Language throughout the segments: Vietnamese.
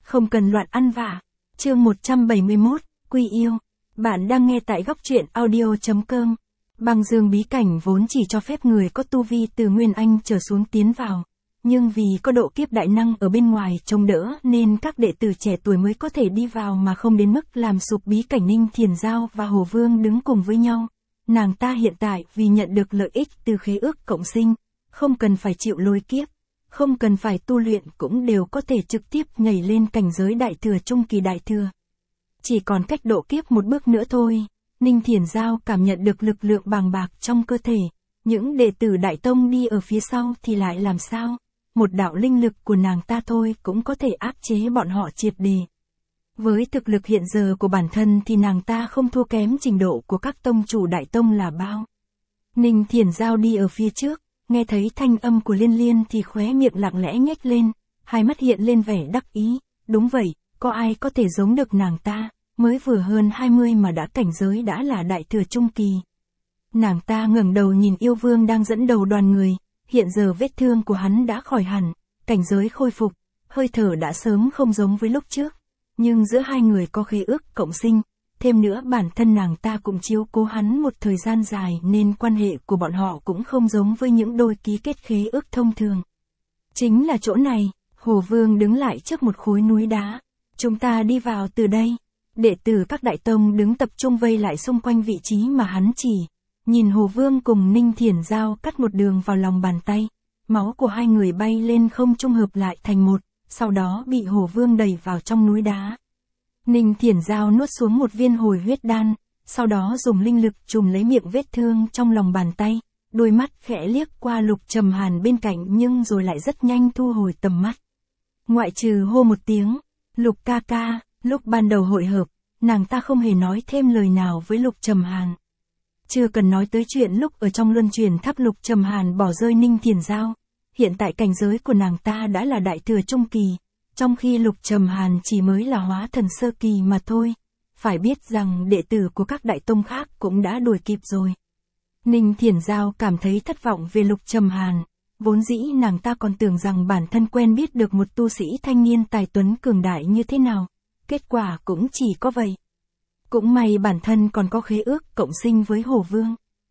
không cần loạn ăn vạ. Chương 171, Quy yêu. Bạn đang nghe tại góc truyện audio.com. Băng dương bí cảnh vốn chỉ cho phép người có tu vi từ Nguyên Anh trở xuống tiến vào. Nhưng vì có độ kiếp đại năng ở bên ngoài trông đỡ nên các đệ tử trẻ tuổi mới có thể đi vào mà không đến mức làm sụp bí cảnh. Ninh Thiền Giao và Hồ Vương đứng cùng với nhau. Nàng ta hiện tại vì nhận được lợi ích từ khế ước cộng sinh, không cần phải chịu lôi kiếp, không cần phải tu luyện cũng đều có thể trực tiếp nhảy lên cảnh giới đại thừa trung kỳ đại thừa. Chỉ còn cách độ kiếp một bước nữa thôi. Ninh Thiền Giao cảm nhận được lực lượng bàng bạc trong cơ thể. Những đệ tử Đại Tông đi ở phía sau thì lại làm sao? Một đạo linh lực của nàng ta thôi cũng có thể áp chế bọn họ triệt để. Với thực lực hiện giờ của bản thân thì nàng ta không thua kém trình độ của các tông chủ Đại Tông là bao. Ninh Thiền Giao đi ở phía trước, nghe thấy thanh âm của Liên Liên thì khóe miệng lặng lẽ nhếch lên, hai mắt hiện lên vẻ đắc ý. Đúng vậy, có ai có thể giống được nàng ta, mới vừa hơn 20 mà đã cảnh giới đã là đại thừa trung kỳ. Nàng ta ngẩng đầu nhìn Yêu Vương đang dẫn đầu đoàn người, hiện giờ vết thương của hắn đã khỏi hẳn, cảnh giới khôi phục, hơi thở đã sớm không giống với lúc trước. Nhưng giữa hai người có khế ước cộng sinh, thêm nữa bản thân nàng ta cũng chiếu cố hắn một thời gian dài nên quan hệ của bọn họ cũng không giống với những đôi ký kết khế ước thông thường. Chính là chỗ này, Hồ Vương đứng lại trước một khối núi đá. Chúng ta đi vào từ đây. Đệ tử các đại tông đứng tập trung vây lại xung quanh vị trí mà hắn chỉ. Nhìn Hồ Vương cùng Ninh Thiền Giao cắt một đường vào lòng bàn tay. Máu của hai người bay lên không trung hợp lại thành một, sau đó bị Hồ Vương đẩy vào trong núi đá. Ninh Thiền Giao nuốt xuống một viên hồi huyết đan, sau đó dùng linh lực trùm lấy miệng vết thương trong lòng bàn tay, đôi mắt khẽ liếc qua Lục Trầm Hàn bên cạnh nhưng rồi lại rất nhanh thu hồi tầm mắt. Ngoại trừ hô một tiếng, Lục ca ca, lúc ban đầu hội hợp, nàng ta không hề nói thêm lời nào với Lục Trầm Hàn. Chưa cần nói tới chuyện lúc ở trong luân chuyển tháp Lục Trầm Hàn bỏ rơi Ninh Thiền Giao, hiện tại cảnh giới của nàng ta đã là đại thừa trung kỳ. Trong khi Lục Trầm Hàn chỉ mới là hóa thần sơ kỳ mà thôi, phải biết rằng đệ tử của các đại tông khác cũng đã đuổi kịp rồi. Ninh Thiền Giao cảm thấy thất vọng về Lục Trầm Hàn, vốn dĩ nàng ta còn tưởng rằng bản thân quen biết được một tu sĩ thanh niên tài tuấn cường đại như thế nào, kết quả cũng chỉ có vậy. Cũng may bản thân còn có khế ước cộng sinh với Hồ Vương.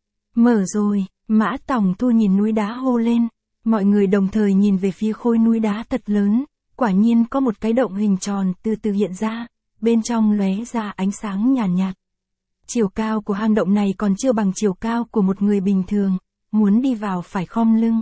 Mở rồi, Mã Tòng Thu nhìn núi đá hô lên, mọi người đồng thời nhìn về phía khối núi đá thật lớn. Quả nhiên có một cái động hình tròn từ từ hiện ra, bên trong lóe ra ánh sáng nhàn nhạt. Chiều cao của hang động này còn chưa bằng chiều cao của một người bình thường, muốn đi vào phải khom lưng.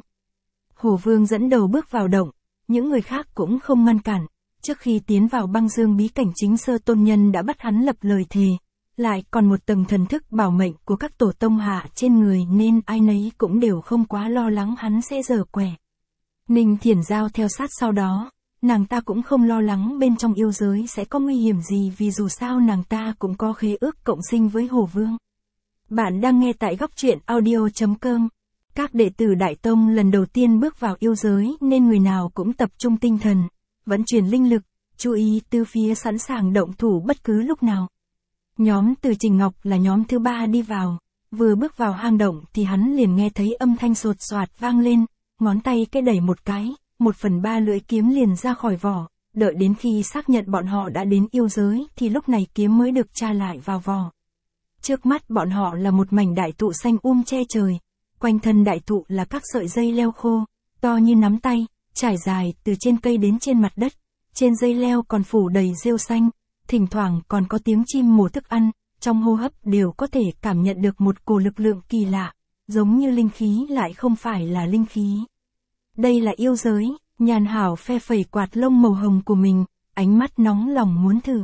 Hồ Vương dẫn đầu bước vào động, những người khác cũng không ngăn cản. Trước khi tiến vào băng dương bí cảnh chính Sơ Tôn Nhân đã bắt hắn lập lời thề, lại còn một tầng thần thức bảo mệnh của các tổ tông hạ trên người nên ai nấy cũng đều không quá lo lắng hắn sẽ giở quẻ. Ninh Thiền Giao theo sát sau đó. Nàng ta cũng không lo lắng bên trong yêu giới sẽ có nguy hiểm gì vì dù sao nàng ta cũng có khế ước cộng sinh với Hồ Vương. Bạn đang nghe tại góc truyện audio.com. Các đệ tử Đại Tông lần đầu tiên bước vào yêu giới nên người nào cũng tập trung tinh thần, vận chuyển linh lực, chú ý từ phía sẵn sàng động thủ bất cứ lúc nào. Nhóm Từ Trình Ngọc là nhóm thứ 3 đi vào, vừa bước vào hang động thì hắn liền nghe thấy âm thanh sột soạt vang lên, ngón tay cái đẩy một cái. 1/3 lưỡi kiếm liền ra khỏi vỏ, đợi đến khi xác nhận bọn họ đã đến yêu giới thì lúc này kiếm mới được tra lại vào vỏ. Trước mắt bọn họ là một mảnh đại thụ xanh che trời, quanh thân đại thụ là các sợi dây leo khô, to như nắm tay, trải dài từ trên cây đến trên mặt đất, trên dây leo còn phủ đầy rêu xanh, thỉnh thoảng còn có tiếng chim mổ thức ăn, trong hô hấp đều có thể cảm nhận được một cổ lực lượng kỳ lạ, giống như linh khí lại không phải là linh khí. Đây là yêu giới, Nhàn Hảo phe phẩy quạt lông màu hồng của mình, ánh mắt nóng lòng muốn thử.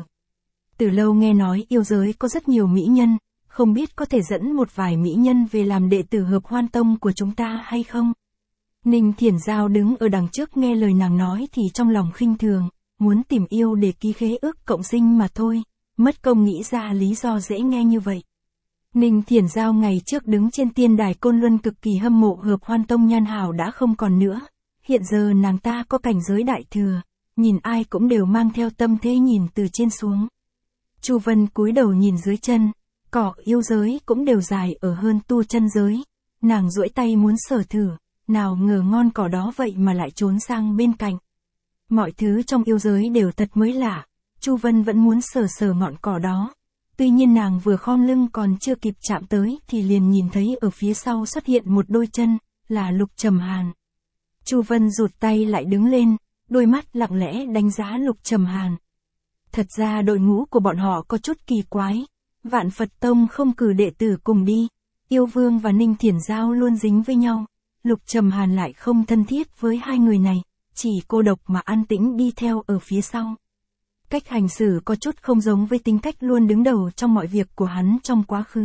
Từ lâu nghe nói yêu giới có rất nhiều mỹ nhân, không biết có thể dẫn một vài mỹ nhân về làm đệ tử Hợp Hoan Tông của chúng ta hay không? Ninh Thiền Giao đứng ở đằng trước nghe lời nàng nói thì trong lòng khinh thường, muốn tìm yêu để ký khế ước cộng sinh mà thôi, mất công nghĩ ra lý do dễ nghe như vậy. Ninh Thiền Giao ngày trước đứng trên tiên đài Côn Luân cực kỳ hâm mộ Hợp Hoan Tông Nhan Hảo đã không còn nữa. Hiện giờ nàng ta có cảnh giới đại thừa, nhìn ai cũng đều mang theo tâm thế nhìn từ trên xuống. Chu Vân cúi đầu nhìn dưới chân, cỏ yêu giới cũng đều dài ở hơn tu chân giới. Nàng duỗi tay muốn sờ thử, nào ngờ ngon cỏ đó vậy mà lại trốn sang bên cạnh. Mọi thứ trong yêu giới đều thật mới lạ, Chu Vân vẫn muốn sờ sờ ngọn cỏ đó. Tuy nhiên nàng vừa khom lưng còn chưa kịp chạm tới thì liền nhìn thấy ở phía sau xuất hiện một đôi chân, là Lục Trầm Hàn. Chu Vân rụt tay lại đứng lên, đôi mắt lặng lẽ đánh giá Lục Trầm Hàn. Thật ra đội ngũ của bọn họ có chút kỳ quái, Vạn Phật Tông không cử đệ tử cùng đi, Yêu Vương và Ninh Thiển Giao luôn dính với nhau, Lục Trầm Hàn lại không thân thiết với hai người này, chỉ cô độc mà an tĩnh đi theo ở phía sau. Cách hành xử có chút không giống với tính cách luôn đứng đầu trong mọi việc của hắn trong quá khứ.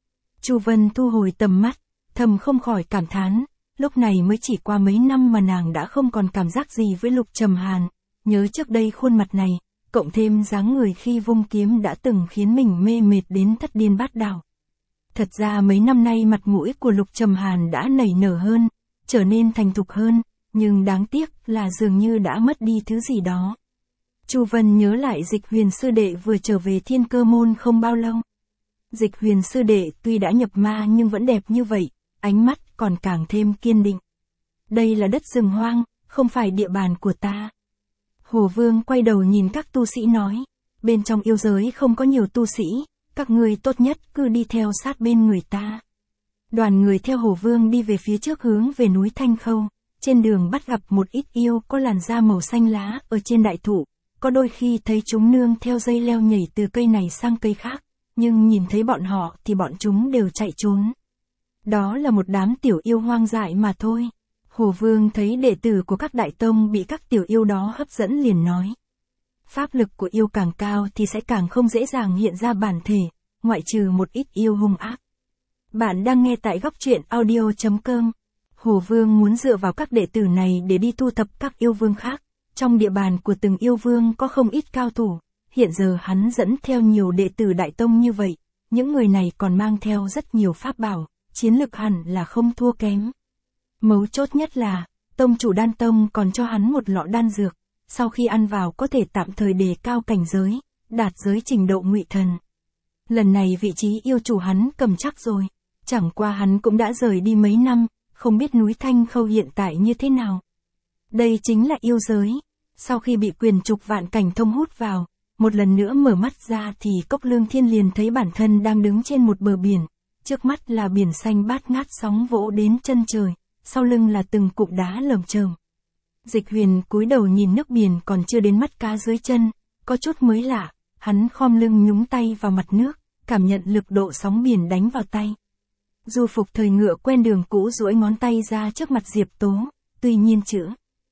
Chu Vân thu hồi tầm mắt, thầm không khỏi cảm thán, lúc này mới chỉ qua mấy năm mà nàng đã không còn cảm giác gì với Lục Trầm Hàn, nhớ trước đây khuôn mặt này, cộng thêm dáng người khi vung kiếm đã từng khiến mình mê mệt đến thất điên bát đảo. Thật ra mấy năm nay mặt mũi của Lục Trầm Hàn đã nảy nở hơn, trở nên thành thục hơn, nhưng đáng tiếc là dường như đã mất đi thứ gì đó. Chu Vân nhớ lại Dịch Huyền sư đệ vừa trở về Thiên Cơ môn không bao lâu. Dịch Huyền sư đệ tuy đã nhập ma nhưng vẫn đẹp như vậy, ánh mắt còn càng thêm kiên định. Đây là đất rừng hoang, không phải địa bàn của ta. Hồ Vương quay đầu nhìn các tu sĩ nói, bên trong yêu giới không có nhiều tu sĩ, các người tốt nhất cứ đi theo sát bên người ta. Đoàn người theo Hồ Vương đi về phía trước hướng về núi Thanh Khâu, trên đường bắt gặp một ít yêu có làn da màu xanh lá ở trên đại thụ, có đôi khi thấy chúng nương theo dây leo nhảy từ cây này sang cây khác, nhưng nhìn thấy bọn họ thì bọn chúng đều chạy trốn. Đó là một đám tiểu yêu hoang dại mà thôi. Hồ Vương thấy đệ tử của các đại tông bị các tiểu yêu đó hấp dẫn liền nói. Pháp lực của yêu càng cao thì sẽ càng không dễ dàng hiện ra bản thể, ngoại trừ một ít yêu hung ác. Bạn đang nghe tại góc truyện audio.com. Hồ Vương muốn dựa vào các đệ tử này để đi thu thập các yêu vương khác. Trong địa bàn của từng yêu vương có không ít cao thủ, hiện giờ hắn dẫn theo nhiều đệ tử đại tông như vậy, những người này còn mang theo rất nhiều pháp bảo, chiến lực hẳn là không thua kém. Mấu chốt nhất là, tông chủ Đan Tông còn cho hắn một lọ đan dược, sau khi ăn vào có thể tạm thời đề cao cảnh giới, đạt giới trình độ ngụy thần. Lần này vị trí yêu chủ hắn cầm chắc rồi, chẳng qua hắn cũng đã rời đi mấy năm, không biết núi Thanh Khâu hiện tại như thế nào. Đây chính là yêu giới. Sau khi bị Quyền Trục Vạn Cảnh Thông hút vào, một lần nữa mở mắt ra thì Cốc Lương Thiên liền thấy bản thân đang đứng trên một bờ biển, trước mắt là biển xanh bát ngát sóng vỗ đến chân trời, sau lưng là từng cụm đá lởm chởm. Dịch Huyền cúi đầu nhìn nước biển còn chưa đến mắt cá dưới chân, có chút mới lạ, hắn khom lưng nhúng tay vào mặt nước, cảm nhận lực độ sóng biển đánh vào tay. Du Phục thời ngựa quen đường cũ duỗi ngón tay ra trước mặt Diệp Tố, tuy nhiên chữ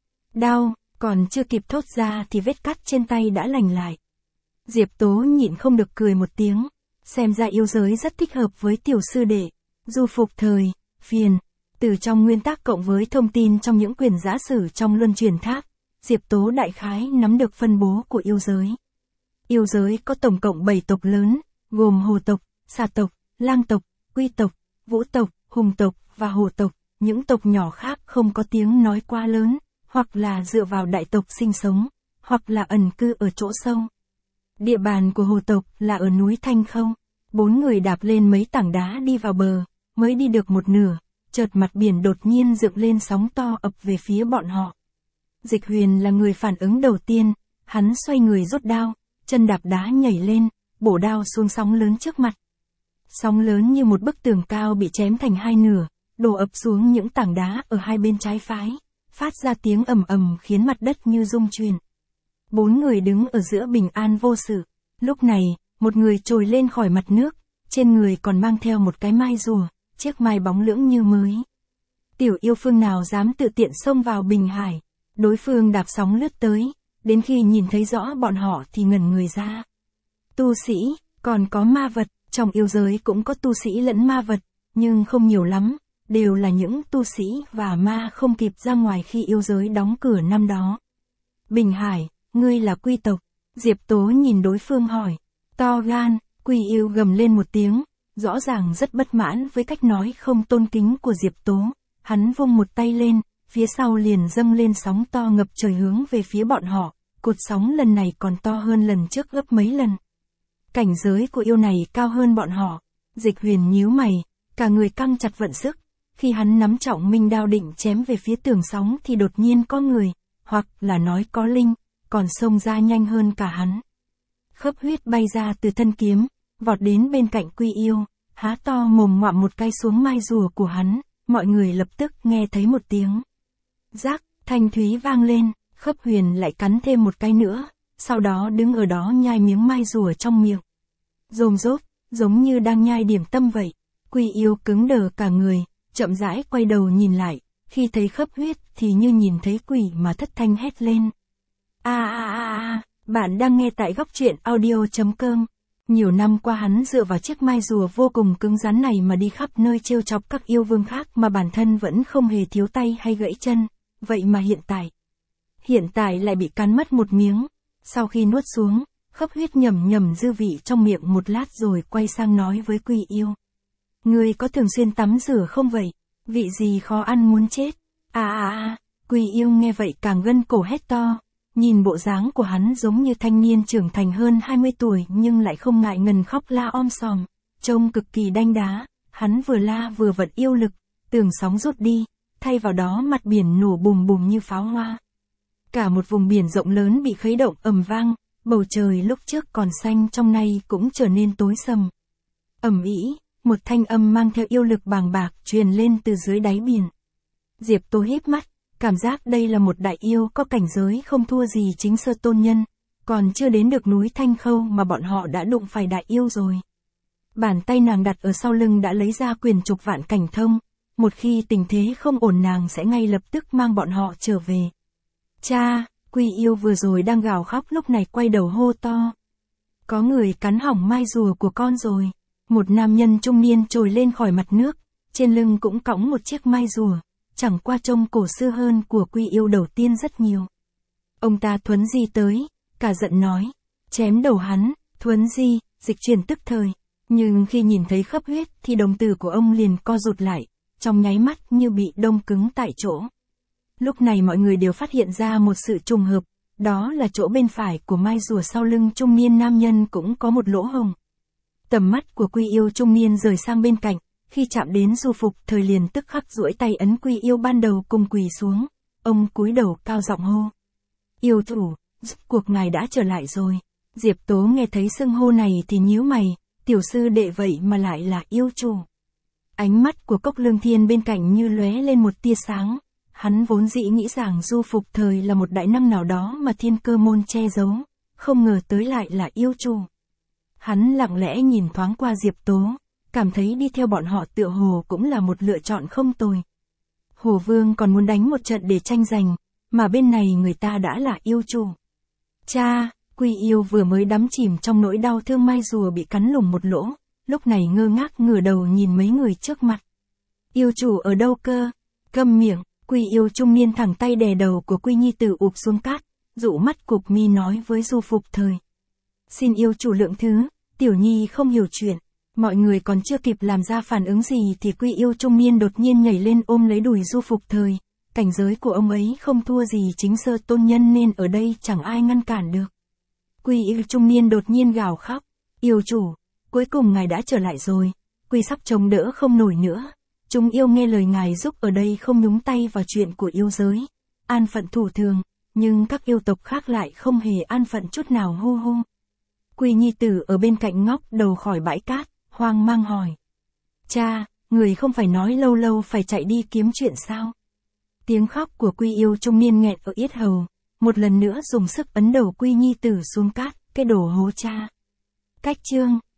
đau còn chưa kịp thốt ra thì vết cắt trên tay đã lành lại. Diệp Tố nhịn không được cười một tiếng, xem ra yêu giới rất thích hợp với tiểu sư đệ. Du Phục thời, phiền, từ trong nguyên tắc cộng với thông tin trong những quyền giả sử trong luân chuyển tháp, Diệp Tố đại khái nắm được phân bố của yêu giới. Yêu giới có tổng cộng 7 tộc lớn, gồm hồ tộc, xà tộc, lang tộc, quy tộc, vũ tộc, hùng tộc và hổ tộc, những tộc nhỏ khác không có tiếng nói quá lớn, hoặc là dựa vào đại tộc sinh sống, hoặc là ẩn cư ở chỗ sâu. Địa bàn của hồ tộc là ở núi Thanh Khâu, 4 người đạp lên mấy tảng đá đi vào bờ, mới đi được một nửa, chợt mặt biển đột nhiên dựng lên sóng to ập về phía bọn họ. Dịch Huyền là người phản ứng đầu tiên, hắn xoay người rút đao, chân đạp đá nhảy lên, bổ đao xuống sóng lớn trước mặt. Sóng lớn như một bức tường cao bị chém thành hai nửa, đổ ập xuống những tảng đá ở hai bên trái phái, phát ra tiếng ầm ầm khiến mặt đất như rung chuyển. 4 người đứng ở giữa bình an vô sự. Lúc này, một người trồi lên khỏi mặt nước, trên người còn mang theo một cái mai rùa, chiếc mai bóng lưỡng như mới. Tiểu yêu phương nào dám tự tiện xông vào bình hải, đối phương đạp sóng lướt tới, đến khi nhìn thấy rõ bọn họ thì ngẩn người ra. Tu sĩ, còn có ma vật, trong yêu giới cũng có tu sĩ lẫn ma vật, nhưng không nhiều lắm, đều là những tu sĩ và ma không kịp ra ngoài khi yêu giới đóng cửa năm đó. Bình Hải, ngươi là quy tộc, Diệp Tố nhìn đối phương hỏi, to gan, Quy yêu gầm lên một tiếng, rõ ràng rất bất mãn với cách nói không tôn kính của Diệp Tố, hắn vung một tay lên, phía sau liền dâng lên sóng to ngập trời hướng về phía bọn họ, cột sóng lần này còn to hơn lần trước gấp mấy lần. Cảnh giới của yêu này cao hơn bọn họ, Dịch Huyền nhíu mày, cả người căng chặt vận sức, khi hắn nắm trọng minh đao định chém về phía tường sóng thì đột nhiên có người, hoặc là nói có linh, còn xông ra nhanh hơn cả hắn. Khớp huyết bay ra từ thân kiếm, vọt đến bên cạnh Quy Yêu, há to mồm ngoạm một cái xuống mai rùa của hắn, mọi người lập tức nghe thấy một tiếng rác, thanh thúy vang lên, Khớp Huyền lại cắn thêm một cái nữa, sau đó đứng ở đó nhai miếng mai rùa trong miệng. Rôm rốp, giống như đang nhai điểm tâm vậy. Quy Yêu cứng đờ cả người, chậm rãi quay đầu nhìn lại, khi thấy Khớp Huyết thì như nhìn thấy quỷ mà thất thanh hét lên. Bạn đang nghe tại góc truyện audio.com. Nhiều năm qua hắn dựa vào chiếc mai rùa vô cùng cứng rắn này mà đi khắp nơi trêu chọc các yêu vương khác mà bản thân vẫn không hề thiếu tay hay gãy chân, vậy mà hiện tại lại bị cắn mất một miếng. Sau khi nuốt xuống, Khớp Huyết nhẩm nhẩm dư vị trong miệng một lát rồi quay sang nói với Quy Yêu. Ngươi có thường xuyên tắm rửa không vậy? Vị gì khó ăn muốn chết? Quy Yêu nghe vậy càng gân cổ hét to. Nhìn bộ dáng của hắn giống như thanh niên trưởng thành hơn 20 tuổi nhưng lại không ngại ngần khóc la om sòm, trông cực kỳ đanh đá, hắn vừa la vừa vận yêu lực, tường sóng rút đi, thay vào đó mặt biển nổ bùm bùm như pháo hoa. Cả một vùng biển rộng lớn bị khuấy động ầm vang, bầu trời lúc trước còn xanh trong nay cũng trở nên tối sầm. Ầm ĩ, một thanh âm mang theo yêu lực bàng bạc truyền lên từ dưới đáy biển. Diệp Tố híp mắt, cảm giác đây là một đại yêu có cảnh giới không thua gì chính sơ tôn nhân, còn chưa đến được núi Thanh Khâu mà bọn họ đã đụng phải đại yêu rồi. Bàn tay nàng đặt ở sau lưng đã lấy ra quyền trục vạn cảnh thông, một khi tình thế không ổn nàng sẽ ngay lập tức mang bọn họ trở về. Cha, Quy Yêu vừa rồi đang gào khóc lúc này quay đầu hô to. Có người cắn hỏng mai rùa của con rồi. Một nam nhân trung niên trồi lên khỏi mặt nước, trên lưng cũng cõng một chiếc mai rùa, chẳng qua trông cổ xưa hơn của Quy Yêu đầu tiên rất nhiều. Ông ta thuấn di tới, cả giận nói, chém đầu hắn. Thuấn di, dịch chuyển tức thời, nhưng khi nhìn thấy Khớp Huyết thì đồng tử của ông liền co rụt lại, trong nháy mắt như bị đông cứng tại chỗ. Lúc này mọi người đều phát hiện ra một sự trùng hợp, đó là chỗ bên phải của mai rùa sau lưng trung niên nam nhân cũng có một lỗ hổng. Tầm mắt của Quy Yêu trung niên rời sang bên cạnh, khi chạm đến Du Phục Thời liền tức khắc duỗi tay ấn Quy Yêu ban đầu cùng quỳ xuống, ông cúi đầu cao giọng hô. Yêu chủ, rốt cuộc ngài đã trở lại rồi. Diệp Tố nghe thấy xưng hô này thì nhíu mày, tiểu sư đệ vậy mà lại là yêu chủ. Ánh mắt của Cốc Lương Thiên bên cạnh như lóe lên một tia sáng, hắn vốn dĩ nghĩ rằng Du Phục Thời là một đại năng nào đó mà Thiên Cơ môn che giấu, không ngờ tới lại là yêu chủ. Hắn lặng lẽ nhìn thoáng qua Diệp Tố, cảm thấy đi theo bọn họ tựa hồ cũng là một lựa chọn không tồi. Hồ Vương còn muốn đánh một trận để tranh giành, mà bên này người ta đã là yêu chủ. Cha, Quy Yêu vừa mới đắm chìm trong nỗi đau thương mai rùa bị cắn lủng một lỗ, lúc này ngơ ngác ngửa đầu nhìn mấy người trước mặt. Yêu chủ ở đâu cơ? Câm miệng, Quy Yêu trung niên thẳng tay đè đầu của Quy Nhi Tử ụp xuống cát, dụ mắt cụp mi nói với Du Phục Thời. Xin yêu chủ lượng thứ, tiểu nhi không hiểu chuyện. Mọi người còn chưa kịp làm ra phản ứng gì thì Quy Yêu trung niên đột nhiên nhảy lên ôm lấy đùi Du Phục Thời. Cảnh giới của ông ấy không thua gì chính sơ tôn nhân nên ở đây chẳng ai ngăn cản được. Quy Yêu trung niên đột nhiên gào khóc. Yêu chủ, cuối cùng ngài đã trở lại rồi. Quy sắp chống đỡ không nổi nữa. Chúng yêu nghe lời ngài giúp ở đây không nhúng tay vào chuyện của yêu giới. An phận thủ thường, nhưng các yêu tộc khác lại không hề an phận chút nào hu hu. Quy Nhi Tử ở bên cạnh ngóc đầu khỏi bãi cát, hoang mang hỏi. Cha, người không phải nói lâu lâu phải chạy đi kiếm chuyện sao? Tiếng khóc của Quy Yêu trung niên nghẹn ở yết hầu, một lần nữa dùng sức ấn đầu Quy Nhi Tử xuống cát, cái đồ hố cha. Cách chương